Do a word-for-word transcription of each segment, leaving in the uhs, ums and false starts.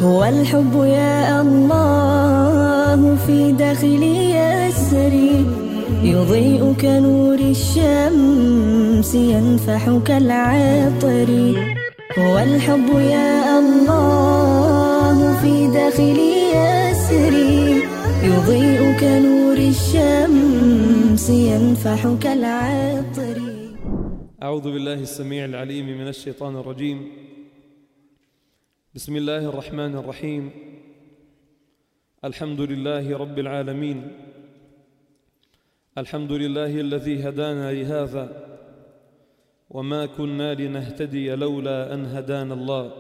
هو الحب يا الله في داخلي يسري، يضيء كنور الشمس ينفح كالعطر. هو الحب يا الله في داخلي يسري، يضيء كنور الشمس ينفح كالعطر. أعوذ بالله السميع العليم من الشيطان الرجيم. بسم الله الرحمن الرحيم. الحمد لله رب العالمين. الحمد لله الذي هدانا لهذا وما كنا لنهتدي لولا أن هدانا الله.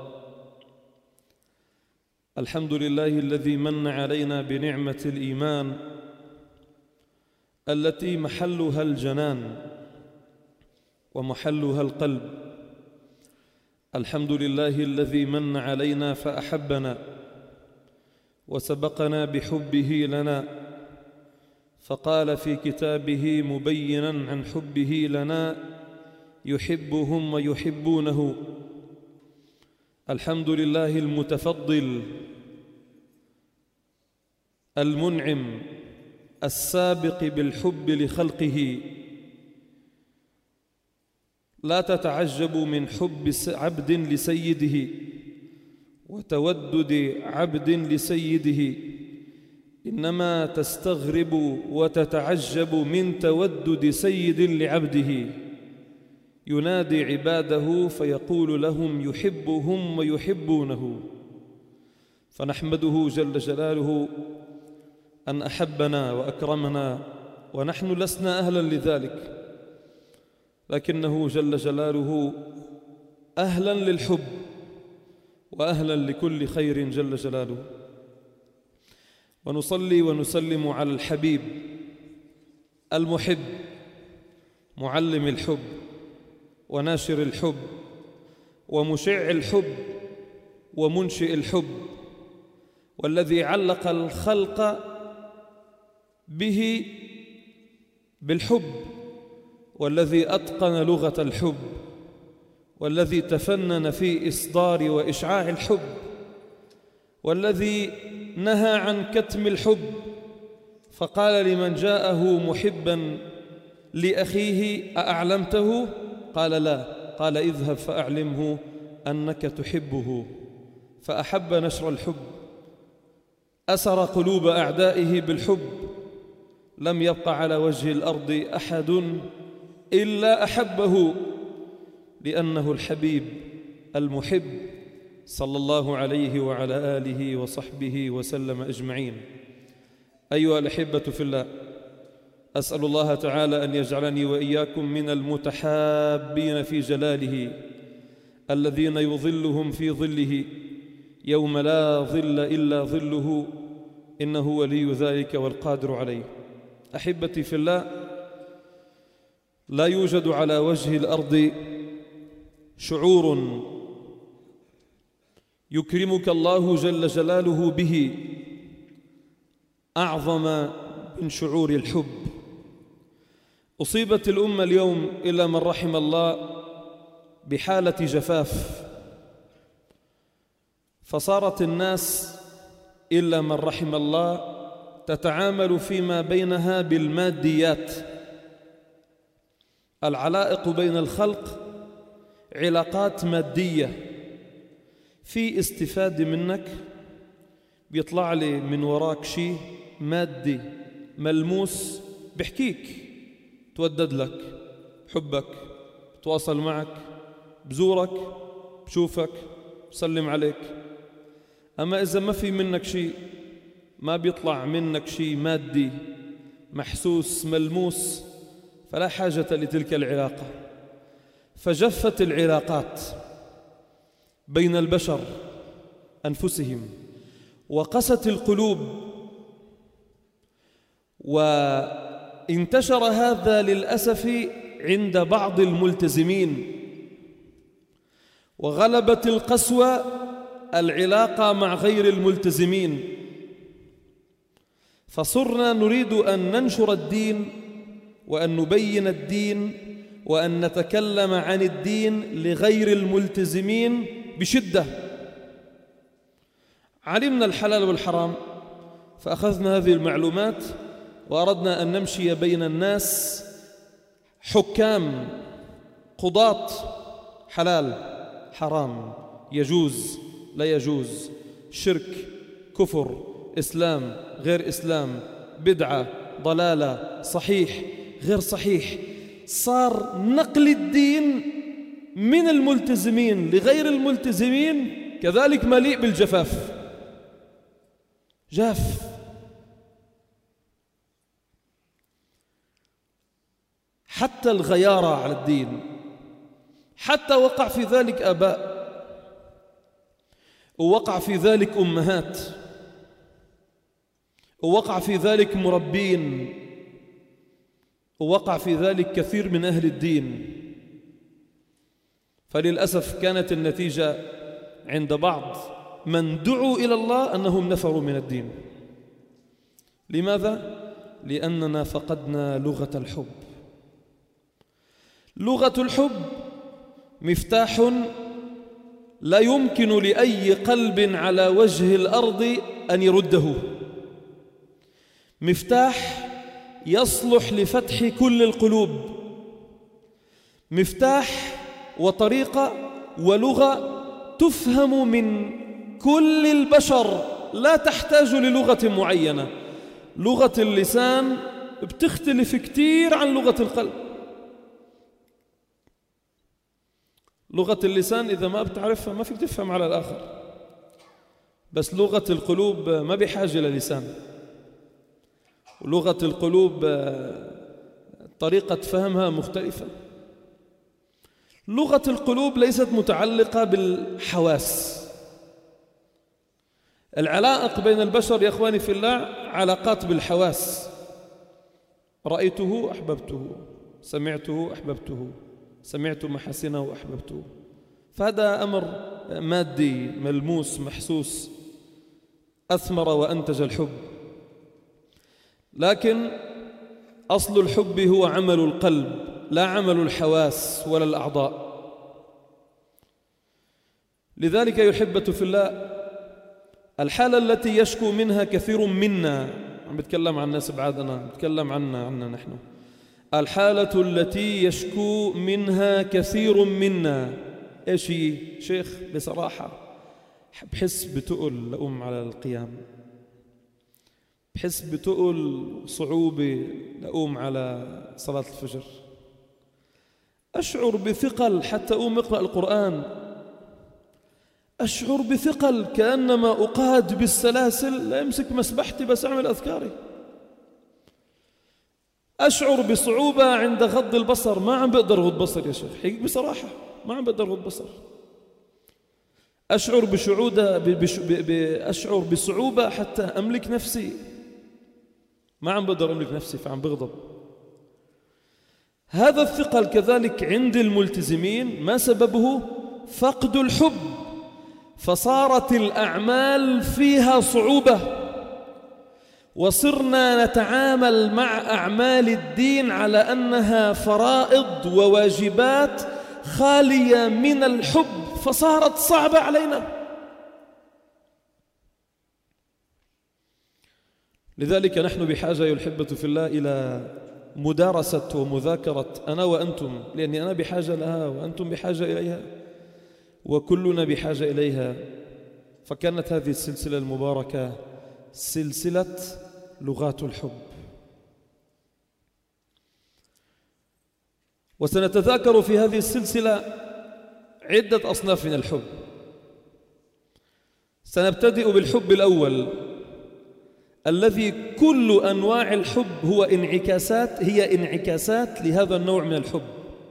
الحمد لله الذي من علينا بنعمة الإيمان التي محلها الجنان ومحلها القلب. الحمد لله الذي من علينا فأحبنا وسبقنا بحبه لنا، فقال في كتابه مبينا عن حبه لنا: يحبهم ويحبونه. الحمد لله المتفضل المنعم السابق بالحب لخلقه. لا تتعجبوا من حب عبد لسيده وتودد عبد لسيده، إنما تستغرب وتتعجب من تودد سيد لعبده. ينادي عباده فيقول لهم يحبهم ويحبونه. فنحمده جل جلاله أن أحبنا وأكرمنا، ونحن لسنا أهلا لذلك، لكنه جل جلاله أهلا للحب وأهلا لكل خير جل جلاله. ونصلي ونسلم على الحبيب المحب، معلم الحب وناشر الحب ومشع الحب ومنشئ الحب، والذي علق الخلق به بالحب، والذي أتقن لغة الحب، والذي تفنن في إصدار وإشعاع الحب، والذي نهى عن كتم الحب، فقال لمن جاءه محبا لأخيه: أأعلمته؟ قال لا. قال: اذهب فأعلمه أنك تحبه. فأحب نشر الحب، أسر قلوب أعدائه بالحب. لم يبق على وجه الأرض أحد إلا أحبه، لأنه الحبيب المحب صلى الله عليه وعلى آله وصحبه وسلم أجمعين. أيها الأحبة في الله، أسأل الله تعالى أن يجعلني وإياكم من المتحابين في جلاله، الذين يظلهم في ظله يوم لا ظل إلا ظله، إنه ولي ذلك والقادر عليه. أحبتي في الله، لا يوجد على وجه الأرض شعور يكرمك الله جل جلاله به أعظم من شعور الحب. أصيبت الأمة اليوم إلا من رحم الله بحالة جفاف، فصارت الناس إلا من رحم الله تتعامل فيما بينها بالماديات. العلائق بين الخلق علاقات مادية، في استفادة منك، بيطلع لي من وراك شيء مادي ملموس، بحكيك، تودد لك، بحبك، بتواصل معك، بزورك، بشوفك، بسلم عليك. أما إذا ما في منك شيء، ما بيطلع منك شيء مادي محسوس ملموس، فلا حاجة لتلك العلاقة. فجفت العلاقات بين البشر أنفسهم، وقست القلوب، وانتشر هذا للأسف عند بعض الملتزمين، وغلبت القسوة العلاقة مع غير الملتزمين، فصرنا نريد أن ننشر الدين وأن نبين الدين وأن نتكلم عن الدين لغير الملتزمين بشدة، علمنا الحلال والحرام، فأخذنا هذه المعلومات وأردنا أن نمشي بين الناس حكام قضاة، حلال حرام، يجوز لا يجوز، شرك كفر، إسلام غير إسلام، بدعة ضلالة، صحيح غير صحيح. صار نقل الدين من الملتزمين لغير الملتزمين كذلك مليء بالجفاف، جاف. حتى الغيارة على الدين، حتى وقع في ذلك آباء، ووقع في ذلك أمهات، ووقع في ذلك مربين، ووقع في ذلك كثير من أهل الدين. فللأسف كانت النتيجة عند بعض من دعوا إلى الله أنهم نفروا من الدين. لماذا؟ لأننا فقدنا لغة الحب. لغة الحب مفتاح لا يمكن لأي قلب على وجه الأرض أن يرده، مفتاح يصلح لفتح كل القلوب، مفتاح وطريقة ولغة تفهم من كل البشر، لا تحتاج للغة معينة. لغة اللسان بتختلف كتير عن لغة القلب. لغة اللسان إذا ما بتعرفها ما فيك تفهم على الآخر، بس لغة القلوب ما بحاجة للسان. ولغة القلوب طريقة فهمها مختلفة. لغة القلوب ليست متعلقة بالحواس. العلائق بين البشر يا إخواني في الله علاقات بالحواس. رأيته أحببته، سمعته أحببته، سمعت محاسنه أحببته. فهذا أمر مادي ملموس محسوس، أثمر وأنتج الحب. لكن أصل الحب هو عمل القلب، لا عمل الحواس ولا الأعضاء. لذلك يحبة في الله الحالة التي يشكو منها كثير منا، عم بتكلم عن الناس بعدنا، بتكلم عنا عنا نحن. الحالة التي يشكو منها كثير منا إيش هي؟ شيخ بصراحة بحس بتقل لأقوم على القيام، بحس بتقل صعوبة لأقوم على صلاة الفجر، أشعر بثقل حتى أقوم أقرأ القرآن، أشعر بثقل كأنما أقاد بالسلاسل لا يمسك مسبحتي بس أعمل أذكاري، أشعر بصعوبة عند غض البصر، ما عم بقدر غض بصر يا شيخ، حقيقي بصراحة ما عم بقدر غض بصر. أشعر بشعودة بش ب... أشعر بصعوبة حتى أملك نفسي، ما عم بقدر أملك نفسي فعم بغضب. هذا الثقل كذلك عند الملتزمين ما سببه؟ فقد الحب، فصارت الأعمال فيها صعوبة، وصرنا نتعامل مع أعمال الدين على أنها فرائض وواجبات خالية من الحب، فصارت صعبة علينا. لذلك نحن بحاجة يا الحبة في الله إلى مدارسة ومذاكرة أنا وأنتم، لأني أنا بحاجة لها وأنتم بحاجة إليها وكلنا بحاجة إليها. فكانت هذه السلسلة المباركة سلسلة لغات الحب، وسنتذاكر في هذه السلسلة عدة أصناف من الحب. سنبتدئ بالحب الأول الذي كل أنواع الحب هو انعكاسات هي انعكاسات لهذا النوع من الحب.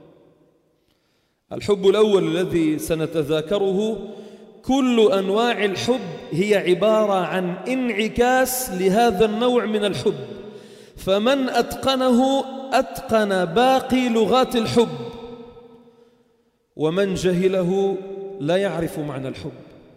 الحب الأول الذي سنتذاكره كل أنواع الحب هي عبارة عن انعكاس لهذا النوع من الحب، فمن أتقنه أتقن باقي لغات الحب، ومن جهله لا يعرف معنى الحب.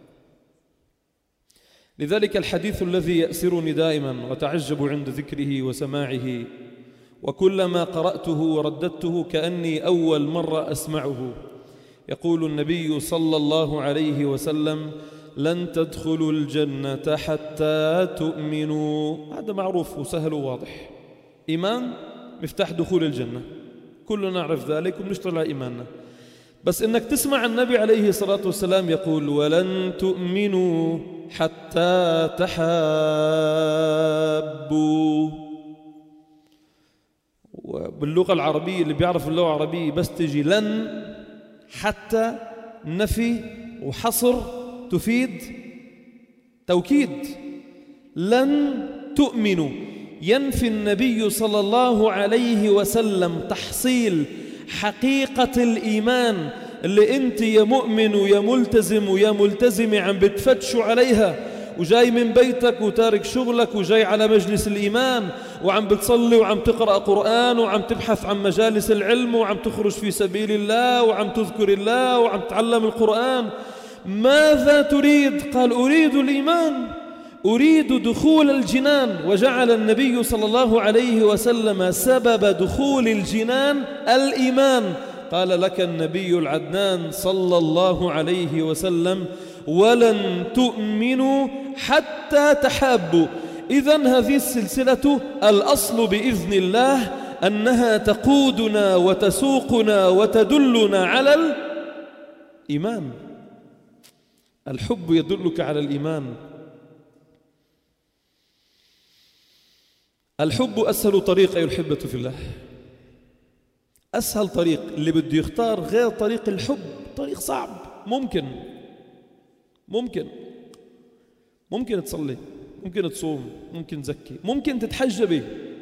لذلك الحديث الذي يأسرني دائما وتعجب عند ذكره وسماعه، وكلما قرأته ورددته كأني أول مرة أسمعه، يقول النبي صلى الله عليه وسلم: لن تدخلوا الجنة حتى تؤمنوا. هذا معروف وسهل وواضح. إيمان مفتاح دخول الجنة، كلنا نعرف ذلك وبنشتغل على إيماننا. بس إنك تسمع النبي عليه الصلاة والسلام يقول ولن تؤمنوا حتى تحابوا. وباللغة العربية اللي بيعرف اللغة العربية بس تجي لن حتى نفي وحصر تفيد توكيد. لن تؤمنوا ينفي النبي صلى الله عليه وسلم تحصيل حقيقة الإيمان اللي أنت يا مؤمن ويا ملتزم ويا ملتزمة عم بتفتشوا عليها، وجاي من بيتك وتارك شغلك وجاي على مجلس الإيمان وعم بتصلي وعم تقرأ قرآن وعم تبحث عن مجالس العلم وعم تخرج في سبيل الله وعم تذكر الله وعم تتعلم القرآن. ماذا تريد؟ قال أريد الإيمان، أريد دخول الجنان. وجعل النبي صلى الله عليه وسلم سبب دخول الجنان الإيمان. قال لك النبي العدنان صلى الله عليه وسلم ولن تؤمنوا حتى تحابوا. إذن هذه السلسلة الأصل بإذن الله أنها تقودنا وتسوقنا وتدلنا على الإيمان. الحب يدلك على الإيمان. الحب أسهل طريق أيها الأحبة في الله، أسهل طريق. اللي بده يختار غير طريق الحب طريق صعب. ممكن ممكن ممكن تصلي، ممكن تصوم، ممكن تزكي، ممكن تتحجبي،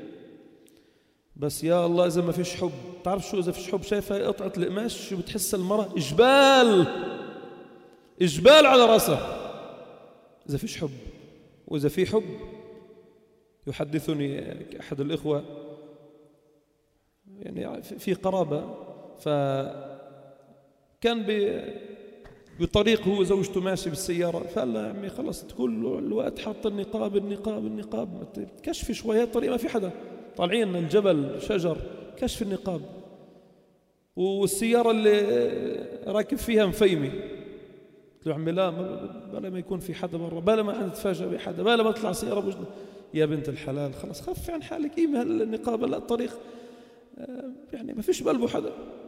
بس يا الله إذا ما فيش حب. تعرف شو إذا فيش حب؟ شايفة قطعة القماش شو بتحس المرأة؟ إجبال إجبال على رأسها إذا فيش حب. وإذا في حب، يحدثني أحد الإخوة يعني في قرابة، فكان بطريق هو زوجته ماشي بالسيارة، فقال له يا عمي خلص كل الوقت حاط النقاب النقاب النقاب، كشف شوية طريق ما في حدا، طالعين الجبل شجر، كشف النقاب، والسيارة اللي راكب فيها مفيمة. قلت له عمي لا، بلا ما يكون في حدا برا، بلا ما نتفاجأ بحدا، بلا ما تطلع سيارة بوجهنا. يا بنت الحلال خلص خفي عن حالك، قيمة النقاب. لا الطريق يعني ما فيش بقلبه حدا.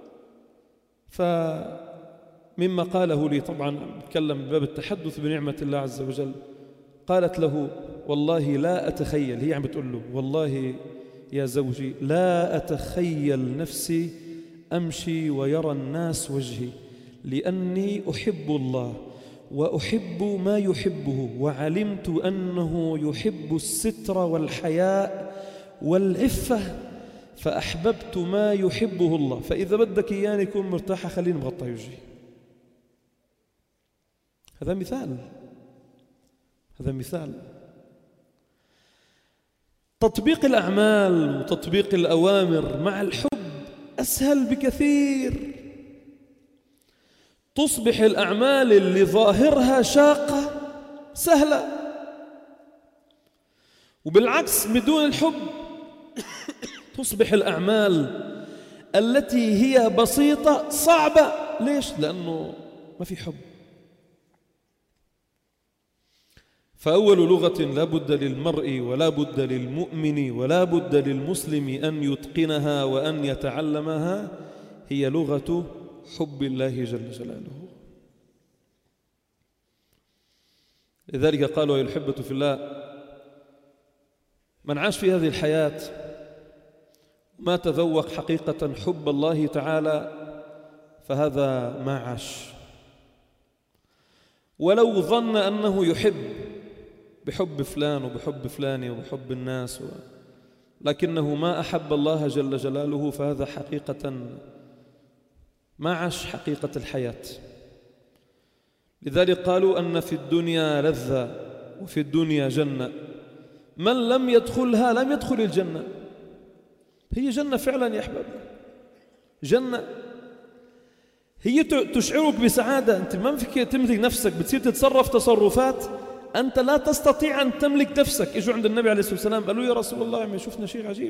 فمما قاله لي، طبعا بتكلم بباب التحدث بنعمة الله عز وجل، قالت له والله لا أتخيل، هي عم بتقول له والله يا زوجي لا أتخيل نفسي أمشي ويرى الناس وجهي، لأني أحب الله وأحب ما يحبه، وعلمت أنه يحب الستر والحياء والعفة، فأحببت ما يحبه الله، فإذا بدك إياني يكون مرتاحة خليني مغطى وجهي. هذا مثال، هذا مثال. تطبيق الأعمال وتطبيق الأوامر مع الحب أسهل بكثير. تصبح الأعمال اللي ظاهرها شاقة سهلة، وبالعكس بدون الحب تصبح الأعمال التي هي بسيطة صعبة. ليش؟ لأنه ما في حب. فأول لغة لا بد للمرء ولا بد للمؤمن ولا بد للمسلم أن يتقنها وأن يتعلمها هي لغة حب الله جل جلاله. لذلك قالوا يا الأحبة في الله، من عاش في هذه الحياة ما تذوق حقيقة حب الله تعالى فهذا ما عاش. ولو ظن أنه يحب بحب فلان وبحب فلان وبحب الناس و... لكنه ما أحب الله جل جلاله فهذا حقيقة ما عاش حقيقة الحياة. لذلك قالوا أن في الدنيا لذة وفي الدنيا جنة، من لم يدخلها لم يدخل الجنة. هي جنة فعلا يا أحباب، جنة هي تشعرك بسعادة. أنت ما فيك تملك نفسك، بتصير تتصرف تصرفات أنت لا تستطيع أن تملك نفسك. إجوا عند النبي عليه الصلاة والسلام قالوا يا رسول الله عم شفنا شيء عجيب.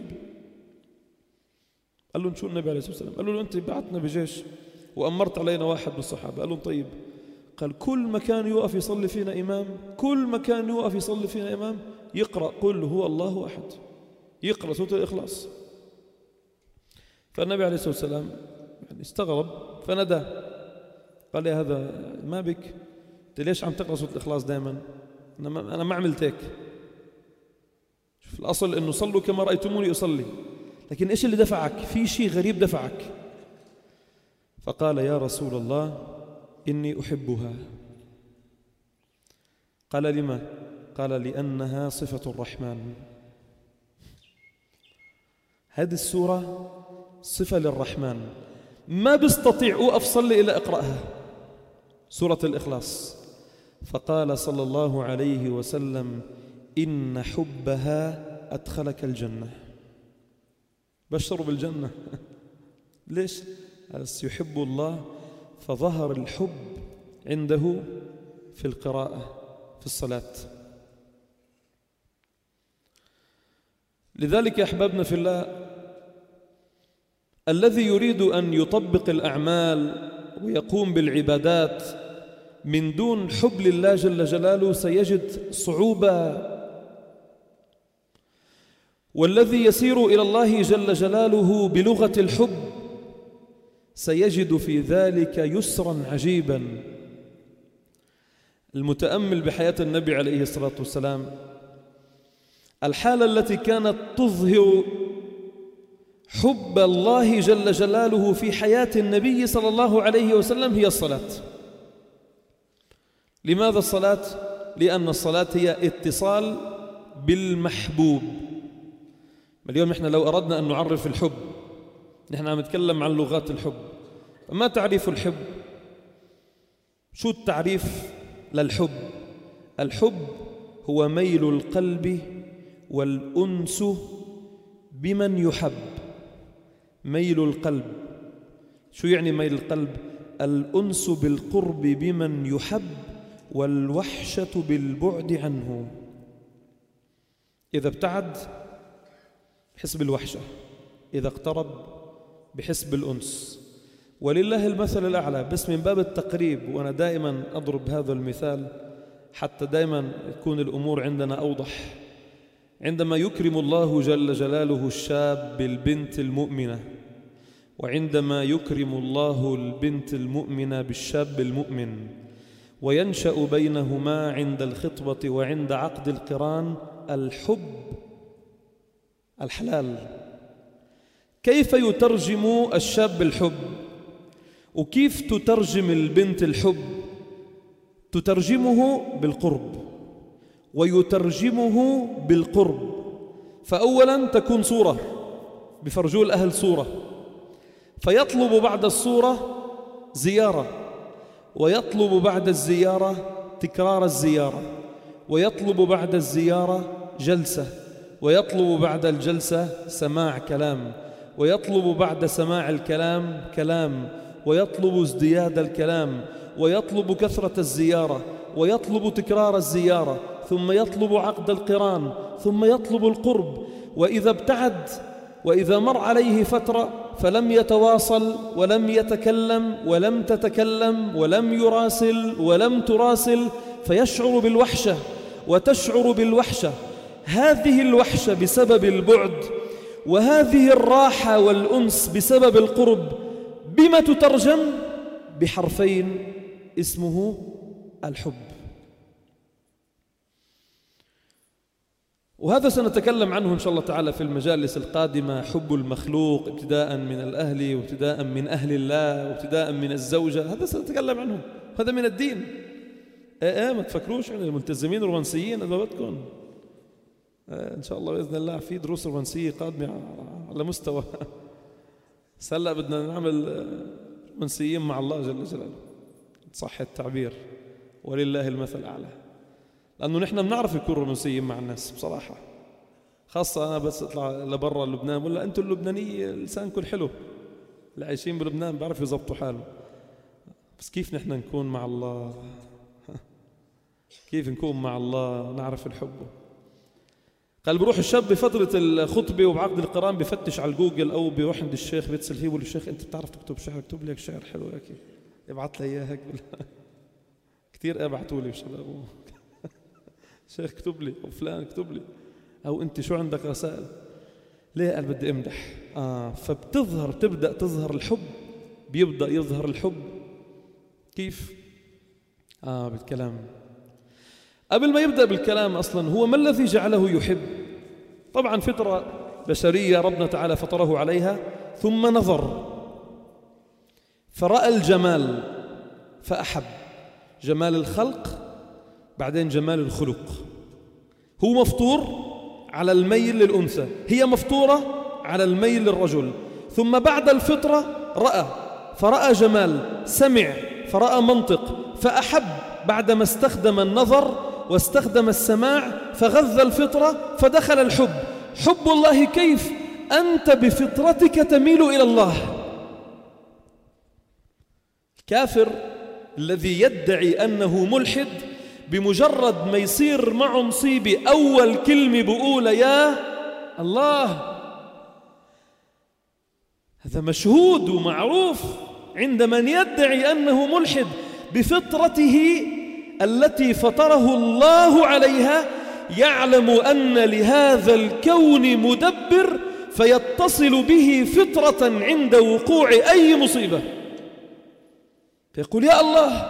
قال لهم شو النبي عليه الصلاة والسلام؟ قالوا له أنت بعتنا بجيش وأمرت علينا واحد من الصحابة. قال لهم طيب قال كل مكان يوقف يصلي فينا إمام، كل مكان يوقف يصلي فينا إمام يقرأ قل هو الله أحد، يقرأ سورة الإخلاص. فالنبي عليه الصلاة والسلام يعني استغرب فندى، قال يا هذا ما بك؟ أنت ليش عم تقرأ سورة الإخلاص دائما؟ أنا ما, أنا ما عملت هيك. شوف الأصل إنه صلوا كما رأيتموني أصلي، لكن إيش اللي دفعك؟ في شيء غريب دفعك. فقال يا رسول الله إني أحبها. قال لما؟ قال لأنها صفة الرحمن. هذه السورة صفة للرحمن، ما بيستطيع أوقف صلي إلا أقرأها، سورة الإخلاص. فقال صلى الله عليه وسلم إن حبها أدخلك الجنة. بشروا بالجنة. ليش؟ بس يحب الله فظهر الحب عنده في القراءة في الصلاة. لذلك يا أحبابنا في الله، الذي يريد أن يطبق الأعمال ويقوم بالعبادات من دون حب لله جل جلاله سيجد صعوبة، والذي يسير إلى الله جل جلاله بلغة الحب سيجد في ذلك يسرا عجيبا. المتأمل بحياة النبي عليه الصلاة والسلام، الحالة التي كانت تظهر حب الله جل جلاله في حياة النبي صلى الله عليه وسلم هي الصلاة. لماذا الصلاة؟ لأن الصلاة هي اتصال بالمحبوب. اليوم نحن لو أردنا أن نعرف الحب، نحن عم نتكلم عن لغات الحب، فما تعريف الحب؟ شو التعريف للحب؟ الحب هو ميل القلب والأنس بمن يحب. ميل القلب، شو يعني ميل القلب؟ الأنس بالقرب بمن يحب والوحشة بالبعد عنه. إذا ابتعد بحس بالوحشة، إذا اقترب بحس بالأنس. ولله المثل الأعلى. بس من باب التقريب، وأنا دائما أضرب هذا المثال حتى دائما تكون الأمور عندنا أوضح. عندما يكرم الله جل جلاله الشاب بالبنت المؤمنة، وعندما يكرم الله البنت المؤمنة بالشاب المؤمن، وينشأ بينهما عند الخطبة وعند عقد القران الحب الحلال، كيف يترجم الشاب الحب؟ وكيف تترجم البنت الحب؟ تترجمه بالقرب ويترجمه بالقرب. فأولا تكون صورة، بفرجوا الأهل صورة، فيطلب بعد الصورة زيارة، ويطلب بعد الزيارة تكرار الزيارة، ويطلب بعد الزيارة جلسة، ويطلب بعد الجلسة سماع كلام، ويطلب بعد سماع الكلام كلام، ويطلب ازدياد الكلام، ويطلب كثرة الزيارة، ويطلب تكرار الزيارة، ثم يطلب عقد القران، ثم يطلب القرب. وإذا ابتعد وإذا مر عليه فترة فلم يتواصل ولم يتكلم ولم تتكلم ولم يراسل ولم تراسل، فيشعر بالوحشة وتشعر بالوحشة. هذه الوحشة بسبب البعد، وهذه الراحة والأنس بسبب القرب، بما تترجم؟ بحرفين اسمه الحب. وهذا سنتكلم عنه إن شاء الله تعالى في المجالس القادمة. حب المخلوق ابتداء من الأهل، وابتداء من أهل الله، وابتداء من الزوجة، هذا سنتكلم عنه، هذا من الدين. ايه ما تفكروش عن الملتزمين الرومانسيين إذا بدكم. إن شاء الله بإذن الله في دروس رومانسية قادمة على مستوى. هلا بدنا نعمل رومانسيين مع الله جل جلاله، صح التعبير، ولله المثل الأعلى. لأنه نحن بنعرف نكون رومانسيين مع الناس بصراحة، خاصة أنا بس أطلع لبرا لبنان ولا أنتم اللبنانية لسانكم حلو، اللي عايشين بلبنان بيعرفوا يضبطوا حالهم. بس كيف نحن نكون مع الله؟ كيف نكون مع الله نعرف الحب؟ قال بروح الشاب بفترة الخطبة وبعقد القران بفتش على الجوجل أو بيروح عند الشيخ بيتصل فيه بيقول له الشيخ أنت بتعرف تكتب شعر، اكتب لك شعر حلو هيك، يبعث لي إياه هيك. كثير ابعتوا لي شباب شيخ اكتب لي او فلان اكتب لي او انت شو عندك رسائل. ليه؟ قال بدي امدح. اه فبتظهر بتبدا تظهر الحب، بيبدا يظهر الحب. كيف؟ اه بالكلام. قبل ما يبدا بالكلام اصلا هو ما الذي جعله يحب؟ طبعا فطره بشريه ربنا تعالى فطره عليها، ثم نظر فرأى الجمال فأحب. جمال الخلق بعدين جمال الخلق. هو مفطور على الميل للأنثى، هي مفطورة على الميل للرجل. ثم بعد الفطرة رأى فرأى جمال، سمع فرأى منطق، فأحب بعدما استخدم النظر واستخدم السماع فغذى الفطرة فدخل الحب. حب الله كيف؟ أنت بفطرتك تميل إلى الله. الكافر الذي يدعي أنه ملحد بمجرد ما يصير معه مصيبة أول كلمة بقول يا الله، هذا مشهود ومعروف عند من يدعي أنه ملحد بفطرته التي فطره الله عليها. يعلم أن لهذا الكون مدبر فيتصل به فطرة عند وقوع أي مصيبة، فيقول يا الله.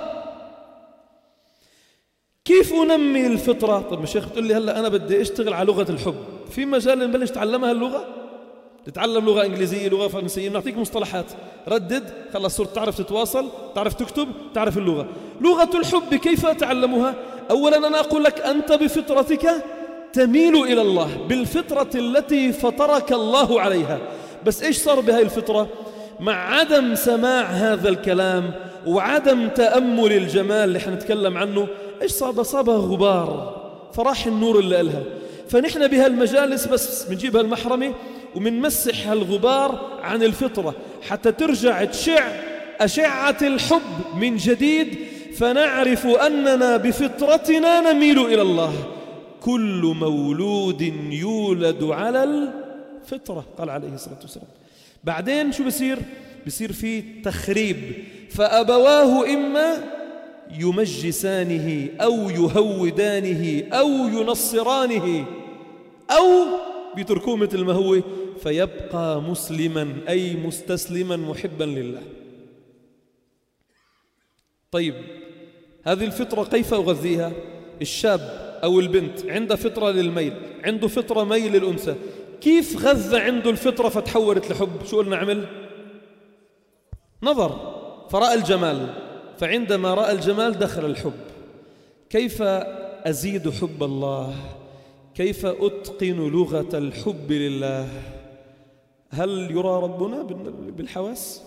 كيف أنمي الفطرة؟ طب الشيخ بتقول لي هلأ أنا بدي أشتغل على لغة الحب، في مجال نبلش تعلمها اللغة؟ تتعلم لغة إنجليزية، لغة فرنسية، نعطيك مصطلحات، ردد خلص صرت تعرف تتواصل، تعرف تكتب، تعرف اللغة. لغة الحب كيف أتعلمها؟ أولا أنا أقول لك أنت بفطرتك تميل إلى الله، بالفطرة التي فطرك الله عليها. بس إيش صار بهاي الفطرة؟ مع عدم سماع هذا الكلام وعدم تأمل الجمال اللي حنتكلم عنه، إيش صاب؟ صابها غبار، فراح النور اللي قالها. فنحن بهالمجالس بس بنجيب هالمحرمة ومنمسح هالغبار عن الفطرة حتى ترجع تشع أشعة الحب من جديد، فنعرف أننا بفطرتنا نميل إلى الله. كل مولود يولد على الفطرة قال عليه الصلاة والسلام. بعدين شو بصير؟ بصير في تخريب، فأبواه إما يمجسانه أو يهودانه أو ينصرانه أو بيتركوه مثل ما هو فيبقى مسلما أي مستسلما محبا لله. طيب هذه الفطرة كيف أغذيها؟ الشاب أو البنت عنده فطرة للميل، عنده فطرة ميل للأنثى، كيف غذى عنده الفطرة فتحولت لحب؟ شو قلنا عمل؟ نظر فرأى الجمال، فعندما رأى الجمال دخل الحب. كيف أزيد حب الله؟ كيف أتقن لغة الحب لله؟ هل يرى ربنا بالحواس؟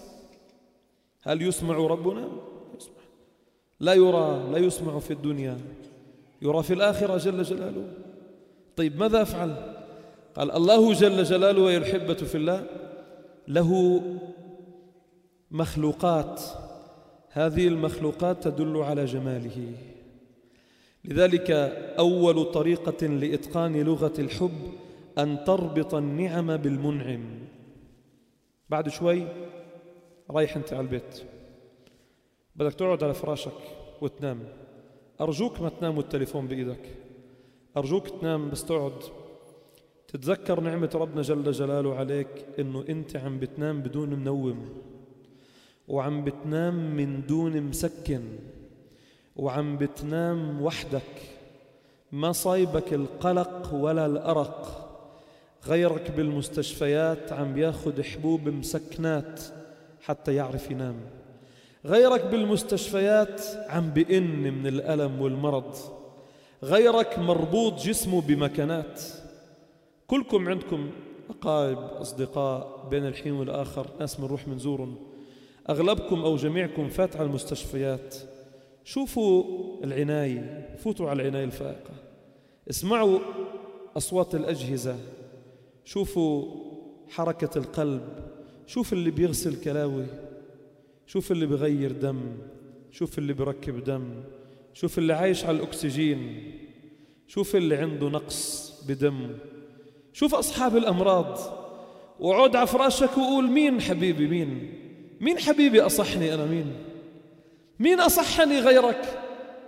هل يسمع ربنا؟ يسمع. لا يرى، لا يسمع في الدنيا، يرى في الآخرة جل جلاله. طيب ماذا أفعل؟ قال الله جل جلاله والحبة في الله له مخلوقات، هذه المخلوقات تدل على جماله. لذلك أول طريقة لإتقان لغة الحب أن تربط النعم بالمنعم. بعد شوي رايح أنت على البيت بدك تقعد على فراشك وتنام، أرجوك ما تنام والتليفون بإيدك، أرجوك تنام بس تقعد تتذكر نعمة ربنا جل جلاله عليك، إنه أنت عم بتنام بدون منوم، وعم بتنام من دون مسكن، وعم بتنام وحدك، ما صايبك القلق ولا الأرق. غيرك بالمستشفيات عم بياخد حبوب مسكنات حتى يعرف ينام، غيرك بالمستشفيات عم بئن من الألم والمرض، غيرك مربوط جسمه بمكانات. كلكم عندكم أقارب أصدقاء بين الحين والآخر، ناس منروح منزورهم، أغلبكم أو جميعكم فات على المستشفيات. شوفوا العناية، فوتوا على العناية الفائقة، اسمعوا أصوات الأجهزة، شوفوا حركة القلب، شوف اللي بيغسل كلاوي، شوف اللي بغير دم، شوف اللي بركب دم، شوف اللي عايش على الأكسجين، شوف اللي عنده نقص بدم، شوف أصحاب الأمراض. وعود على فراشك وقول مين حبيبي، مين مين حبيبي أصحني أنا، مين مين أصحني غيرك؟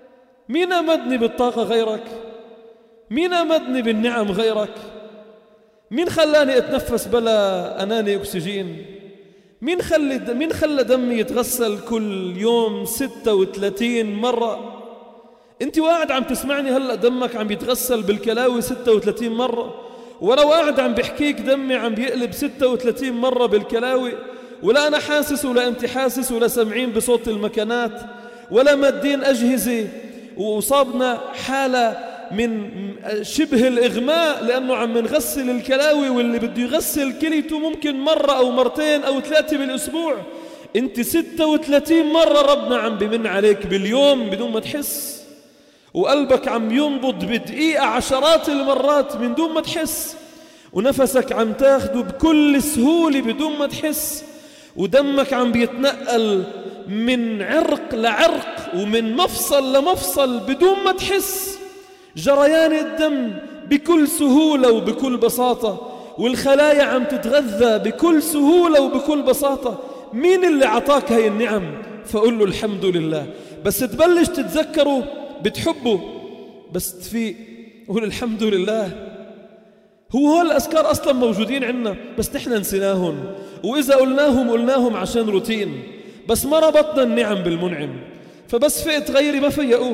مين أمدني بالطاقة غيرك؟ مين أمدني بالنعم غيرك؟ مين خلاني أتنفس بلا أناني أكسجين؟ مين خلى مين خلى دمي يتغسل كل يوم ستة وثلاثين مرة؟ أنت واحد عم تسمعني هلأ دمك عم يتغسل بالكلاوي ستة وثلاثين مرة، وأنا واحد عم بحكيك دمي عم بيقلب ستة وثلاثين مرة بالكلاوي، ولا أنا حاسس ولا أنت حاسس ولا سمعين بصوت المكانات ولا مادين أجهزة، وصابنا حالة من شبه الإغماء لأنه عم نغسل الكلاوي، واللي بده يغسل كليته ممكن مرة أو مرتين أو ثلاثة بالأسبوع. أنت ستة وثلاثين مرة ربنا عم بمن عليك باليوم بدون ما تحس، وقلبك عم ينبض بدقيقة عشرات المرات من دون ما تحس، ونفسك عم تاخده بكل سهولة بدون ما تحس، ودمك عم بيتنقل من عرق لعرق ومن مفصل لمفصل بدون ما تحس، جريان الدم بكل سهولة وبكل بساطة، والخلايا عم تتغذى بكل سهولة وبكل بساطة. مين اللي عطاك هاي النعم؟ فقل له الحمد لله. بس تبلش تتذكره بتحبه، بس تفيق قول الحمد لله. هو هو الأذكار أصلا موجودين عندنا بس نحن نسيناهم، وإذا قلناهم قلناهم عشان روتين، بس ما ربطنا النعم بالمنعم. فبس فقت غيري ما فيقوه،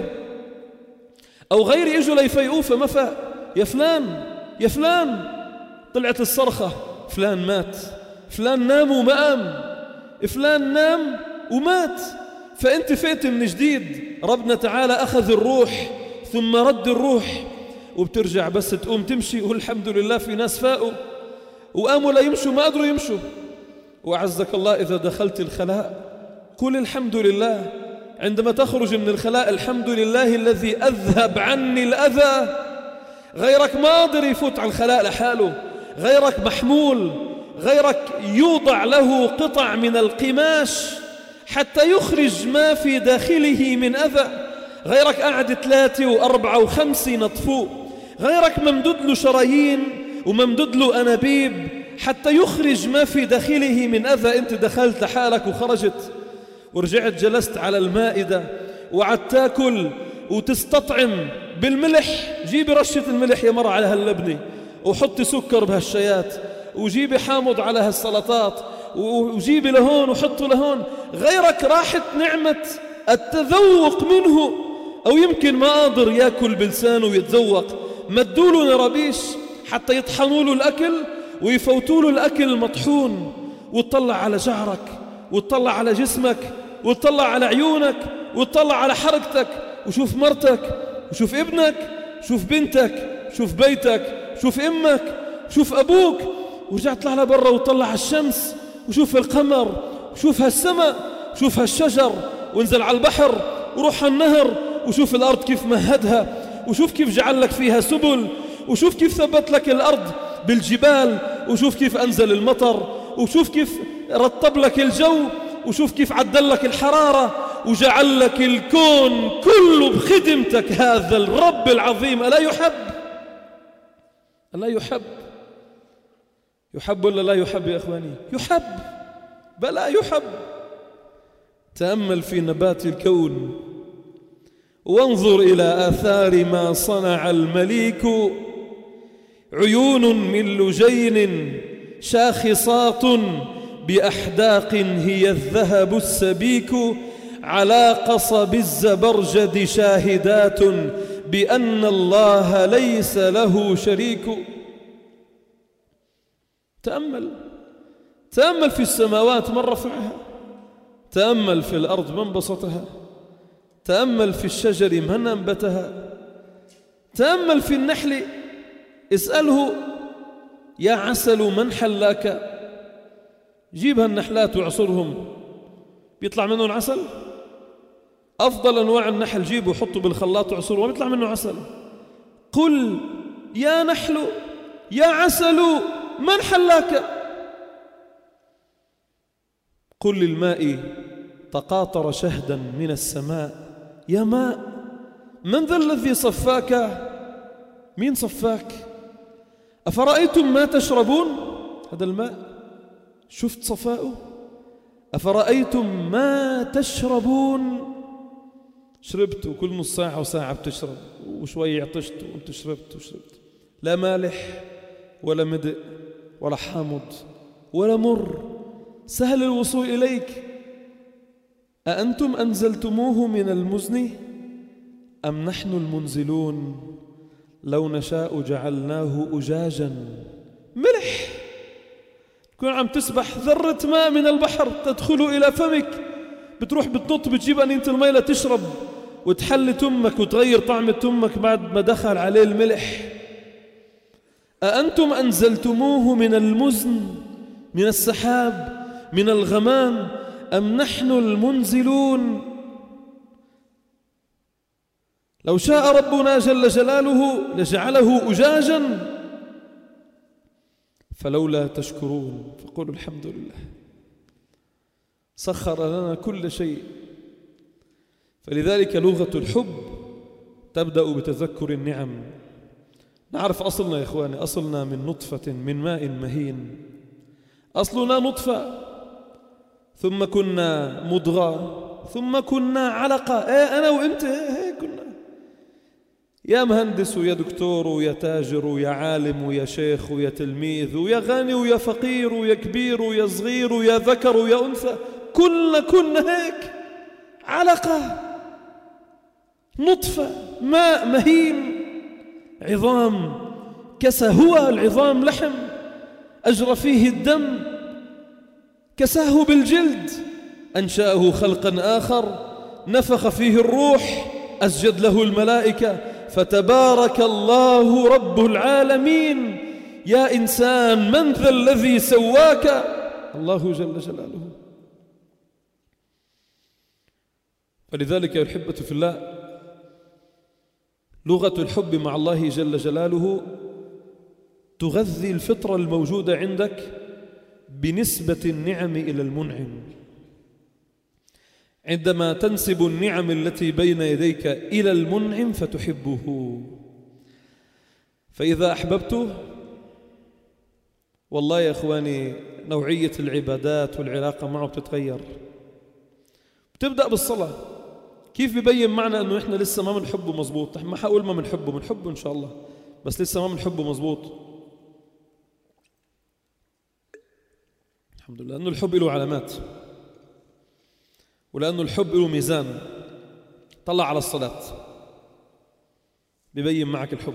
أو غيري إجوا ليفيقوه فما فاق. يا فلان يا فلان، طلعت الصرخة، فلان مات، فلان نام وما قام، فلان نام ومات. فأنت فقت من جديد، ربنا تعالى أخذ الروح ثم رد الروح، وبترجع بس تقوم تمشي وقول الحمد لله. في ناس فاقوا وقاموا لا يمشوا ما قدروا يمشوا. وعزك الله إذا دخلت الخلاء قل الحمد لله. عندما تخرج من الخلاء الحمد لله الذي أذهب عني الأذى. غيرك ما قادر يفوت على الخلاء لحاله، غيرك محمول، غيرك يوضع له قطع من القماش حتى يخرج ما في داخله من أذى. غيرك قاعد ثلاثة وأربعة وخمسة نطفوه، غيرك ممدود له شرايين وممدود له أنابيب حتى يخرج ما في داخله من أذى. أنت دخلت لحالك وخرجت ورجعت جلست على المائدة وقعدت تاكل وتستطعم بالملح. جيبي رشة الملح يا مرة على هاللبنة، وحطي سكر بهالشيات، وجيبي حامض على هالسلطات، وجيبي لهون وحطوا لهون. غيرك راحت نعمة التذوق منه، أو يمكن ما قادر يأكل بلسانه ويتذوق، مدوا له نرابيش حتى يطحنوا له الأكل ويفوتوا له الأكل المطحون. وتطلع على شعرك وتطلع على جسمك وتطلع على عيونك وتطلع على حركتك، وشوف مرتك وشوف ابنك، شوف بنتك، شوف بيتك، شوف امك، شوف ابوك. ورجع اطلع لبرا وطلع على الشمس وشوف القمر وشوف هالسماء، شوف هالشجر، وانزل على البحر وروح على النهر وشوف الارض كيف مهدها، وشوف كيف جعل لك فيها سبل، وشوف كيف ثبت لك الارض بالجبال، وشوف كيف انزل المطر، وشوف كيف رطب لك الجو، وشوف كيف عدل لك الحرارة، وجعل لك الكون كله بخدمتك. هذا الرب العظيم ألا يحب؟ ألا يحب؟ يحب ولا لا يحب يا أخواني؟ يحب، بلى يحب. تأمل في نبات الكون وانظر إلى آثار ما صنع المليك. عيون من لجين شاخصات بأحداق هي الذهب السبيك، على قصب الزبرجد شاهدات بأن الله ليس له شريك. تأمل تأمل في السماوات من رفعها، تأمل في الأرض من بسطها، تأمل في الشجر من أنبتها، تأمل في النحل اسأله يا عسل من حلاك. جيب هالنحلات وعصرهم بيطلع منهم عسل. أفضل أنواع النحل جيبه وحطه بالخلاط وعصره وبيطلع منه عسل. قل يا نحل يا عسل من حلاك. قل للماء تقاطر شهدا من السماء يا ماء من ذا الذي صفاك؟ مين صفاك؟ أفرأيتم ما تشربون؟ هذا الماء شفت صفاؤه؟ أفرأيتم ما تشربون؟ شربت وكل نص ساعة وساعة بتشرب، وشوي عطشت وانت شربت وشربت. لا مالح ولا مدئ ولا حامض ولا مر، سهل الوصول إليك. أأنتم أنزلتموه من المزن أم نحن المنزلون؟ لو نشاء جعلناه أجاجا. ملح، تكون عم تسبح ذرة ماء من البحر تدخل إلى فمك، بتروح بتنط بتجيب أنينة الماء لتشرب وتحلي تمك وتغير طعم تمك بعد ما دخل عليه الملح. أأنتم أنزلتموه من المزن، من السحاب، من الغمام، أم نحن المنزلون؟ لو شاء ربنا جل جلاله لجعله أجاجا، فلولا تشكرون فقولوا الحمد لله. سخر لنا كل شيء. فلذلك لغة الحب تبدأ بتذكر النعم. نعرف أصلنا يا إخواني، أصلنا من نطفة من ماء مهين. أصلنا نطفة، ثم كنا مضغة، ثم كنا علقة. إيه أنا وإنت إيه كنا، يا مهندس ويا دكتور ويا تاجر ويا عالم ويا شيخ ويا تلميذ ويا غني ويا فقير ويا كبير ويا صغير ويا ذكر ويا أنثى، كلنا كنا هيك علقة، نطفة، ماء مهين، عظام كسى هو العظام لحم، أجرى فيه الدم، كساه بالجلد، أنشأه خلقا آخر، نفخ فيه الروح، أسجد له الملائكة. فتبارك الله رب العالمين. يا إنسان من ذا الذي سواك؟ الله جل جلاله. فلذلك يا الأحبة في الله، لغة الحب مع الله جل جلاله تغذي الفطرة الموجودة عندك بنسبة النعم إلى المنعم. عندما تنسب النعم التي بين يديك إلى المنعم فتحبه. فإذا أحببته، والله يا إخواني نوعية العبادات والعلاقة معه بتتغير. بتبدأ بالصلاة. كيف ببين معنا أنه إحنا لسه ما بنحبه مزبوط؟ ما حقول ما بنحبه، بنحبه إن شاء الله، بس لسه ما بنحبه مزبوط. الحمد لله أنه الحب له علامات، ولأنه الحب له ميزان. طلع على الصلاة ببين معك الحب.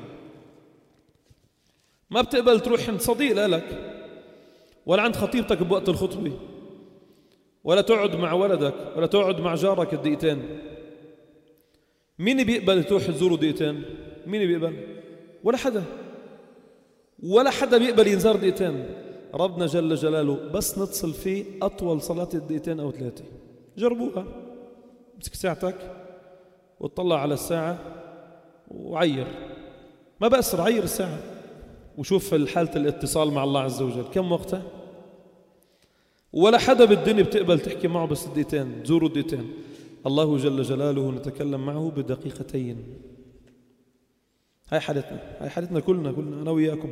ما بتقبل تروح عند صديق لك ولا عند خطيبتك بوقت الخطبة، ولا تقعد مع ولدك، ولا تقعد مع جارك الدقيقتين. مين بيقبل تروح تزوره دقيقتين؟ مين بيقبل؟ ولا حدا، ولا حدا بيقبل ينزار دقيقتين. ربنا جل جلاله بس نتصل فيه أطول صلاة الدقيقتين أو ثلاثة. جربوها، امسك ساعتك وتطلع على الساعة وعير، ما بأسر، عير الساعة وشوف حالة الاتصال مع الله عز وجل كم وقتها. ولا حدا بالدنيا بتقبل تحكي معه بس دقيقتين، زوروا دقيقتين. الله جل جلاله نتكلم معه بدقيقتين. هاي حالتنا، هاي حالتنا كلنا كلنا أنا وياكم.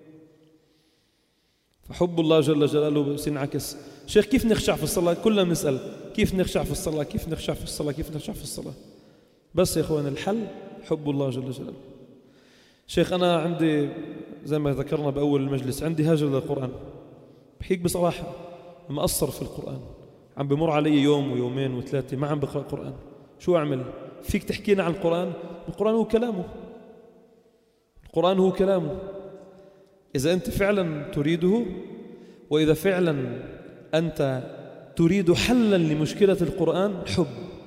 فحب الله جل جلاله سينعكس. شيخ كيف نخشع في الصلاة؟ كلنا بنسأل كيف نخشع في الصلاة، كيف نخشع في الصلاة، كيف نخشع في الصلاة. بس يا إخوان الحل حب الله جل جلاله. شيخ أنا عندي زي ما ذكرنا بأول المجلس عندي هاجر للقرآن، بحكيك بصراحة مقصر في القرآن، عم بمر علي يوم ويومين وثلاثة ما عم بقرأ القرآن. شو أعمل؟ فيك تحكينا عن القرآن؟ القرآن هو كلامه، القرآن هو كلامه. إذا أنت فعلا تريده، وإذا فعلا أنت تريد حلا لمشكلة القرآن، حب.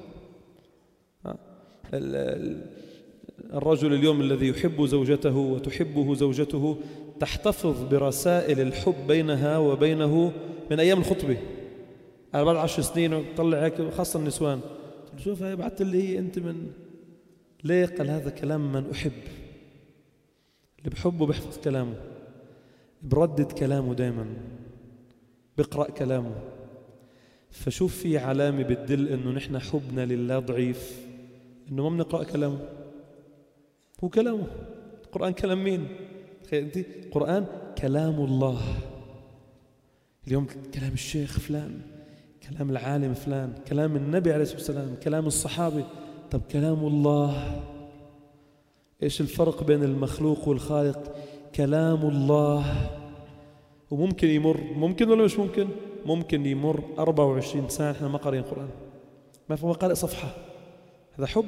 الرجل اليوم الذي يحب زوجته وتحبه زوجته تحتفظ برسائل الحب بينها وبينه من أيام الخطبة. على بعد عشر سنين طلع هيك، خاصة النسوان، شوف هاي بعت اللي هي أنت من ليه؟ قال هذا كلام من أحب. اللي بحبه بيحفظ كلامه، بردد كلامه دائما، بقرأ كلامه. فشوف في علامة بتدل إنه نحن حبنا لله ضعيف، إنه ما بنقرأ كلامه. هو كلامه، القرآن كلام مين؟ تخيل أنت، القرآن كلام الله. اليوم كلام الشيخ فلان، كلام العالم فلان، كلام النبي عليه الصلاة والسلام، كلام الصحابة. طب كلام الله، إيش الفرق بين المخلوق والخالق؟ كلام الله وممكن يمر، ممكن ولا مش ممكن؟ ممكن يمر أربعة وعشرين ساعة إحنا ما قارئين قرآن، ما في قارئ صفحة. هذا حب.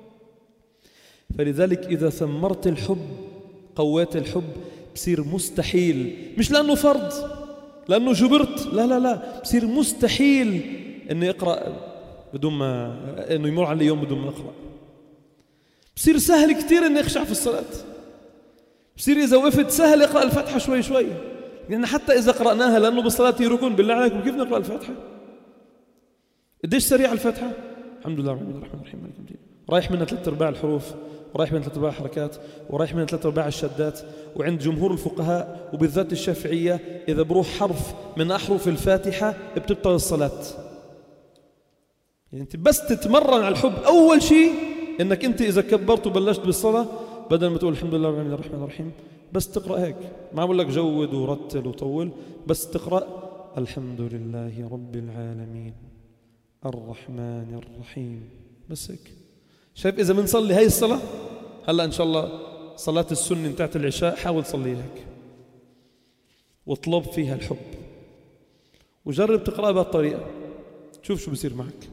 فلذلك إذا ثمرت الحب، قوات الحب، بصير مستحيل، مش لأنه فرض لأنه جبرت، لا لا لا، بصير مستحيل إني أقرأ بدون ما إنه يمر علي يوم بدون ما أقرأ. بصير سهل كتير إني أخشع في الصلاة. بصير إذا وقفت سهل أقرأ الفاتحة شوي شوي، لأن حتى إذا قرأناها لأنه بالصلاة ركن، بالله عليكم كيف نقرأ الفاتحة؟ قديش سريع الفاتحة؟ الحمد لله رب الرحمن الرحيم مالك يوم الدين، رايح منها ثلاث أرباع الحروف، ورايح منها ثلاث أرباع الحركات، ورايح منها ثلاث أرباع الشدات. وعند جمهور الفقهاء وبالذات الشافعية إذا بروح حرف من أحرف الفاتحة بتبطل الصلاة. يعني أنت بس تتمرن على الحب. أول شيء إنك أنت إذا كبرت وبلشت بالصلاة بدل ما تقول الحمد لله رب الرحمن الرحيم بس تقرأ هيك، ما بقول لك جود ورتل وطول، بس تقرأ الحمد لله رب العالمين الرحمن الرحيم، بس هيك. شايف إذا بنصلي هاي الصلاة هلأ إن شاء الله صلاة السنة بتاعت العشاء، حاول صليها هيك واطلب فيها الحب وجرب تقرأها بهالطريقة، شوف شو بصير معك.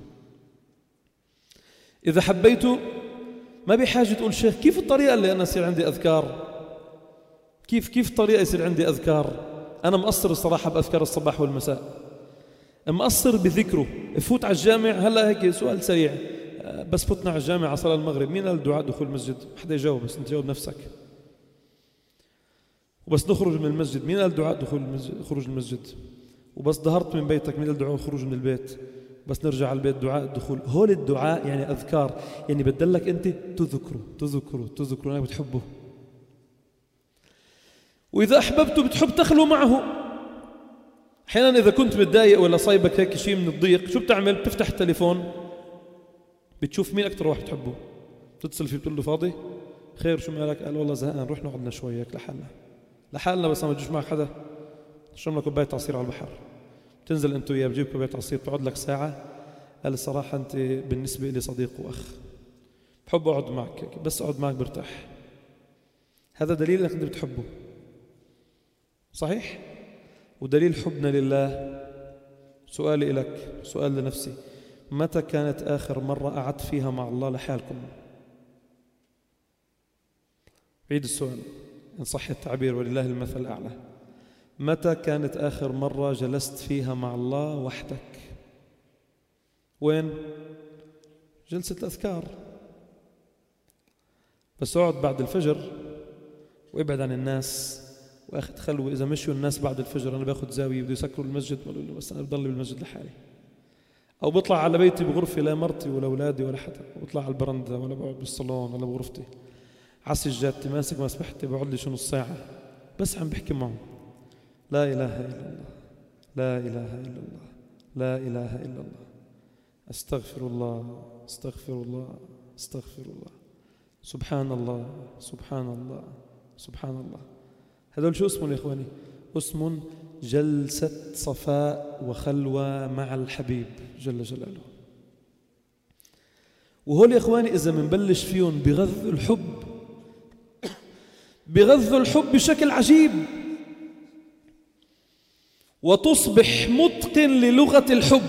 إذا حبيته ما بحاجة تقول شيخ كيف الطريقة اللي أنا يصير عندي أذكار، كيف كيف الطريقة يصير عندي أذكار. أنا مقصر الصراحة بأذكار الصباح والمساء، مقصر بذكره. فوت على الجامع هلا هيك سؤال سريع، بس فتنا على الجامع على صلاة المغرب مين قال الدعاء دخول المسجد؟ حدا يجاوب، بس انت جاوب نفسك. وبس نخرج من المسجد مين قال الدعاء دخول المسجد؟ خروج المسجد. وبس ظهرت من بيتك مين قال الدعاء خروج من البيت؟ بس نرجع على البيت دعاء الدخول. هول الدعاء يعني أذكار، يعني بدلك أنت تذكره تذكره تذكره أنا بتحبه. وإذا أحببته بتحب تخلو معه. أحيانا إذا كنت متضايق ولا صايبك هيك شيء من الضيق شو بتعمل؟ بتفتح التليفون بتشوف مين أكتر واحد بتحبه، بتتصل فيه بتقول له فاضي؟ خير شو مالك؟ قال والله زهقان روح نقعدنا شوي هيك لحالنا لحالنا بس ما تجيش معك حدا، نشرب لنا كوباية عصير على البحر. بتنزل أنت وياه بجيب كوباية عصير بتقعد لك ساعة. قال الصراحة أنت بالنسبة لي صديق وأخ، بحب أقعد معك هيك بس أقعد معك برتاح. هذا دليل أنك أنت بتحبه، صحيح؟ ودليل حبنا لله. سؤالي لك سؤال لنفسي، متى كانت آخر مرة قعدت فيها مع الله لحالكم؟ عيد السؤال إن صح التعبير ولله المثل الأعلى. متى كانت آخر مرة جلست فيها مع الله وحدك؟ وين؟ جلسة الأذكار. بس اقعد بعد الفجر وابعد عن الناس واخذ خلوة. إذا مشوا الناس بعد الفجر أنا باخذ زاوية بده يسكروا المسجد بقول له بس أنا بضل بالمسجد لحالي، أو بطلع على بيتي بغرفة لا مرتي ولا أولادي ولا حدا، وبطلع على البرندة ولا بقعد بالصالون ولا بغرفتي على السجادتي ماسك مسبحتي بقعد لي شو نص ساعة بس عم بحكي معه. لا إله إلا الله لا إله إلا الله لا إله إلا الله أستغفر الله أستغفر الله أستغفر الله سبحان الله سبحان الله سبحان الله. هذول شو اسمهم يا إخواني؟ اسم جلسة صفاء وخلوة مع الحبيب جل جلاله. وهول يا إخواني إذا منبلش فيهم بغذ الحب بغذ الحب بشكل عجيب، وتصبح متقن للغة الحب.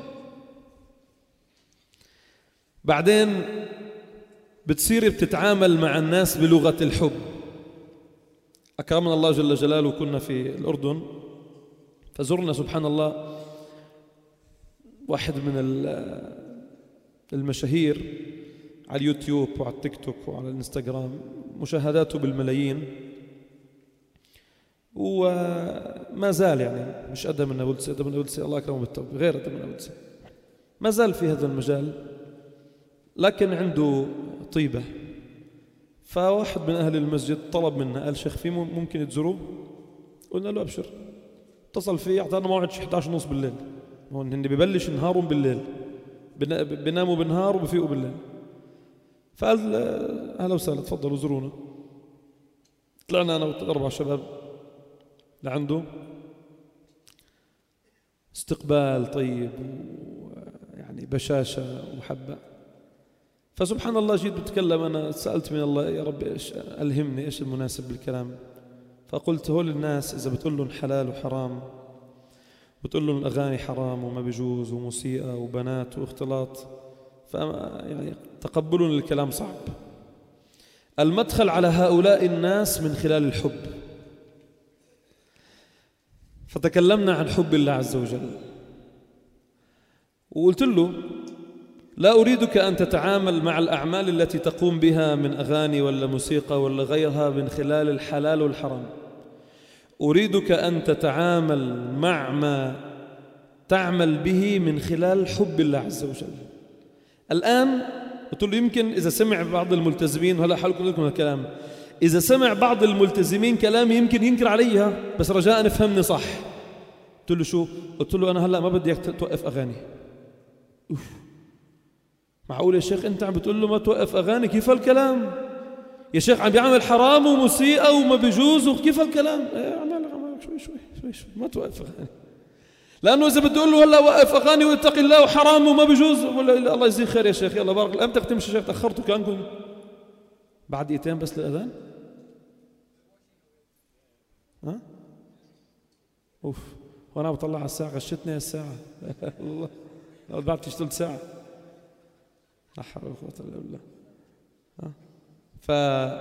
بعدين بتصير بتتعامل مع الناس بلغة الحب. أكرمنا الله جل جلاله، كنا في الأردن فزرنا سبحان الله واحد من المشاهير على اليوتيوب وعلى التيك توك وعلى الانستغرام، مشاهداته بالملايين، وما زال يعني مش أدم النابلسي، أدم النابلسي الله أكرمه بالتوبة، غير أدم النابلسي ما زال في هذا المجال، لكن عنده طيبة. فواحد من أهل المسجد طلب منا قال شيخ في ممكن تزوروه؟ قلنا له أبشر. اتصل فيه أعطانا موعد إحدى عشر ونص بالليل، هون هن ببلش نهارهم بالليل، بناموا بالنهار وبفيقوا بالليل. فقال أهلا وسهلا تفضلوا زورونا. طلعنا أنا وأربع شباب لعنده، استقبال طيب ويعني بشاشة ومحبة. فسبحان الله جيت بتكلم، أنا سألت من الله يا رب إيش ألهمني إيش المناسب بالكلام. فقلت هول الناس إذا بتقول لهم حلال وحرام، بتقول لهم الأغاني حرام وما بيجوز وموسيقى وبنات واختلاط، فما يعني تقبلون الكلام صعب. المدخل على هؤلاء الناس من خلال الحب. فتكلمنا عن حب الله عز وجل، وقلت له لا أريدك أن تتعامل مع الأعمال التي تقوم بها من أغاني ولا موسيقى ولا غيرها من خلال الحلال والحرام، أريدك أن تتعامل مع ما تعمل به من خلال حب الله عز وجل. الآن قلت له يمكن إذا سمع بعض الملتزمين، وهلا حالكم لكم الكلام، إذا سمع بعض الملتزمين كلامي يمكن ينكر عليها، بس رجاء افهمني صح. قلت له شو؟ قلت له أنا هلا ما بدي إياك توقف أغاني. أوف. معقول يا شيخ أنت عم بتقول له ما توقف أغاني؟ كيف هالكلام يا شيخ؟ عم بيعمل حرام وموسيقى وما بيجوز، وكيف هالكلام؟ ايه عمالك عمالك شوي شوي شوي شوي ما توقف أغاني، لأنه إذا بتقول له هلا وقف أغاني واتق الله وحرام وما بيجوز، ولا الله يجزيك خير يا شيخ يلا بارك الله. أمتى تمشي شيخ؟ تأخرتوا كان كنت بعد دقيقتين بس للأذان. ها؟ أوف، وأنا بطلع على الساعة، غشتني الساعة. الله بعد تشتغل ساعة. لا حول ولا قوة إلا بالله. ها؟ ف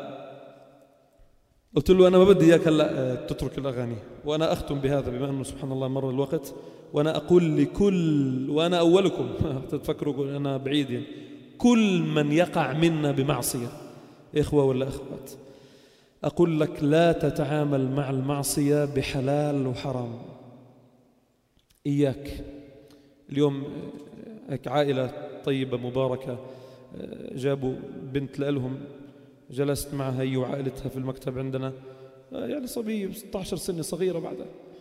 قلت له أنا ما بدي إياك هلا تترك الأغاني. وأنا أختم بهذا بما أنه سبحان الله مر الوقت، وأنا أقول لكل، وأنا أولكم تتفكروا أنا بعيد يعني، كل من يقع منا بمعصية إخوة ولا أخوات، أقول لك لا تتعامل مع المعصية بحلال وحرام. إياك. اليوم هيك عائلة طيبة مباركة جابوا بنت لهم، جلست معها هي وعائلتها في المكتب عندنا، يعني صبية ستة عشر سنة صغيرة بعدها.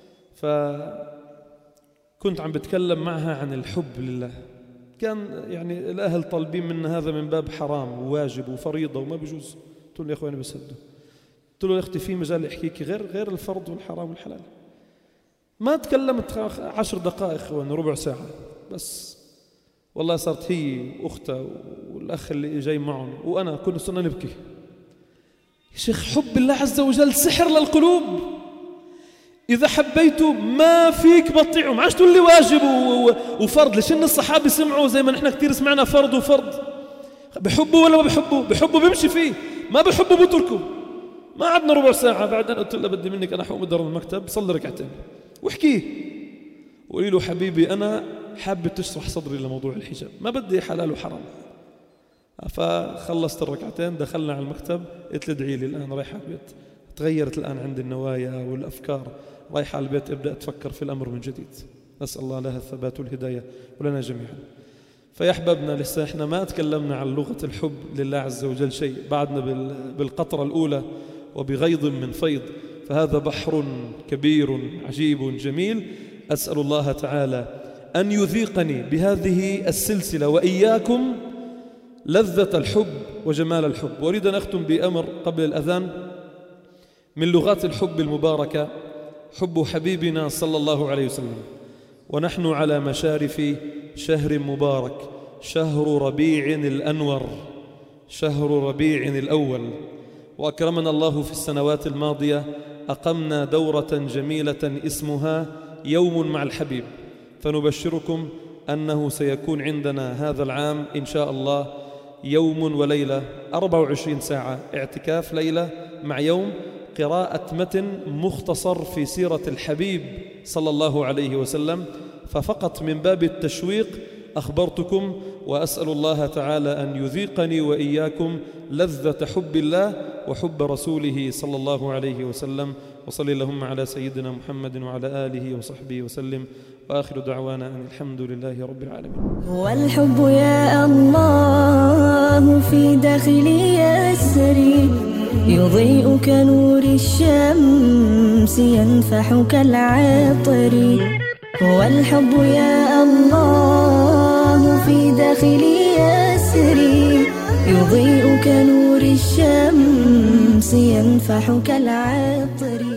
فكنت عم بتكلم معها عن الحب لله. كان يعني الأهل طالبين منا هذا من باب حرام وواجب وفريضة وما بيجوز. قلت له يا أخواني بسده، قلت له يا أختي في مجال أحكيك غير غير الفرض والحرام والحلال. ما تكلمت عشر دقائق إخواني، ربع ساعة بس، والله صارت هي أختها والأخ اللي جاي معهم وأنا كنا صرنا نبكي. يا شيخ حب الله عز وجل سحر للقلوب، إذا حبيته ما فيك بطيعه. ما عادش تقول لي واجب وفرض، ليش إن الصحابة سمعوا زي ما نحن كتير سمعنا فرض وفرض. بحبه ولا ما بحبه؟ بحبه بيمشي فيه، ما بحبه بتركه. ما عدنا ربع ساعة بعدين قلت له بدي منك أنا حقوم مدر المكتب صلي ركعتين واحكيه وقولي له حبيبي أنا حابة تشرح صدري لموضوع الحجاب، ما بدي حلال وحرام. فخلصت الركعتين دخلنا على المكتب، قلت له ادعي لي الآن رايح على البيت. تغيرت الآن عندي النوايا والأفكار، رايح على البيت ابدأ أتفكر في الأمر من جديد. نسأل الله لها الثبات والهداية ولنا جميعا. فيا أحبابنا لسه إحنا ما تكلمنا عن لغة الحب لله عز وجل شيء، بعدنا بالقطرة الأولى وبغيض من فيض، فهذا بحر كبير عجيب جميل. أسأل الله تعالى أن يذيقني بهذه السلسلة وإياكم لذة الحب وجمال الحب. وأريد أن أختم بأمر قبل الأذان من لغات الحب المباركة، حب حبيبنا صلى الله عليه وسلم. ونحن على مشارف شهر مبارك، شهر ربيع الأنور، شهر ربيع الأول. وأكرمنا الله في السنوات الماضية، أقمنا دورة جميلة اسمها يوم مع الحبيب، فنبشركم أنه سيكون عندنا هذا العام إن شاء الله يوم وليلة أربع وعشرين ساعة اعتكاف، ليلة مع يوم، قراءة متن مختصر في سيرة الحبيب صلى الله عليه وسلم. ففقط من باب التشويق أخبرتكم، وأسأل الله تعالى أن يذيقني وإياكم لذة حب الله وحب رسوله صلى الله عليه وسلم. وصلي اللهم على سيدنا محمد وعلى آله وصحبه وسلم، وآخر دعوانا أن الحمد لله رب العالمين. والحب يا الله في داخلي يسري، يضيء كنور الشمس ينفح كالعطر. والحب يا الله في داخلي يسري، يضيء كنور الشمس ينفح كالعطر.